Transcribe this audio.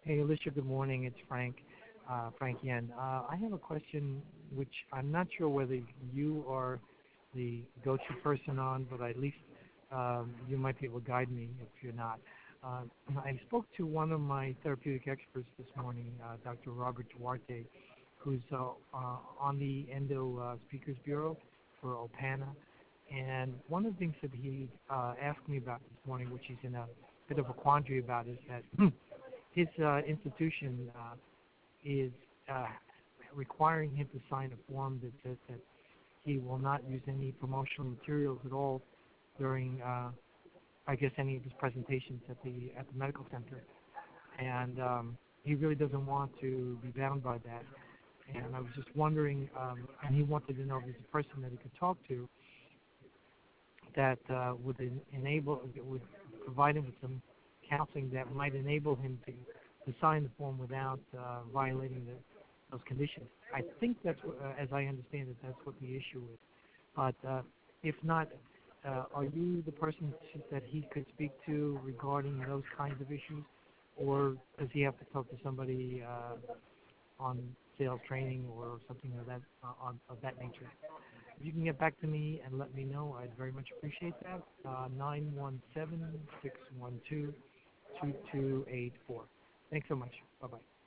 Hey, Alicia, good morning. It's Frank Yen. I have a question which I'm not sure whether you are the go-to person on, but at least you might be able to guide me if you're not. Uh, I spoke to one of my therapeutic experts this morning, Dr. Robert Duarte, who's on the Endo Speakers Bureau for OPANA. And one of the things that he asked me about this morning, which he's in a bit of a quandary about, is that his institution is requiring him to sign a form that says that he will not use any promotional materials at all during, I guess, any of his presentations at the medical center. And he really doesn't want to be bound by that. And I was just wondering, and he wanted to know if there's a person that he could talk to that would provide him with some counseling that might enable him to sign the form without violating those conditions. I think that's, as I understand it, that's what the issue is. But if not, are you the person that he could speak to regarding those kinds of issues, or does he have to talk to somebody on sales training or something of that nature? If you can get back to me and let me know, I'd very much appreciate that. 917-612-2284. Thanks so much. Bye-bye.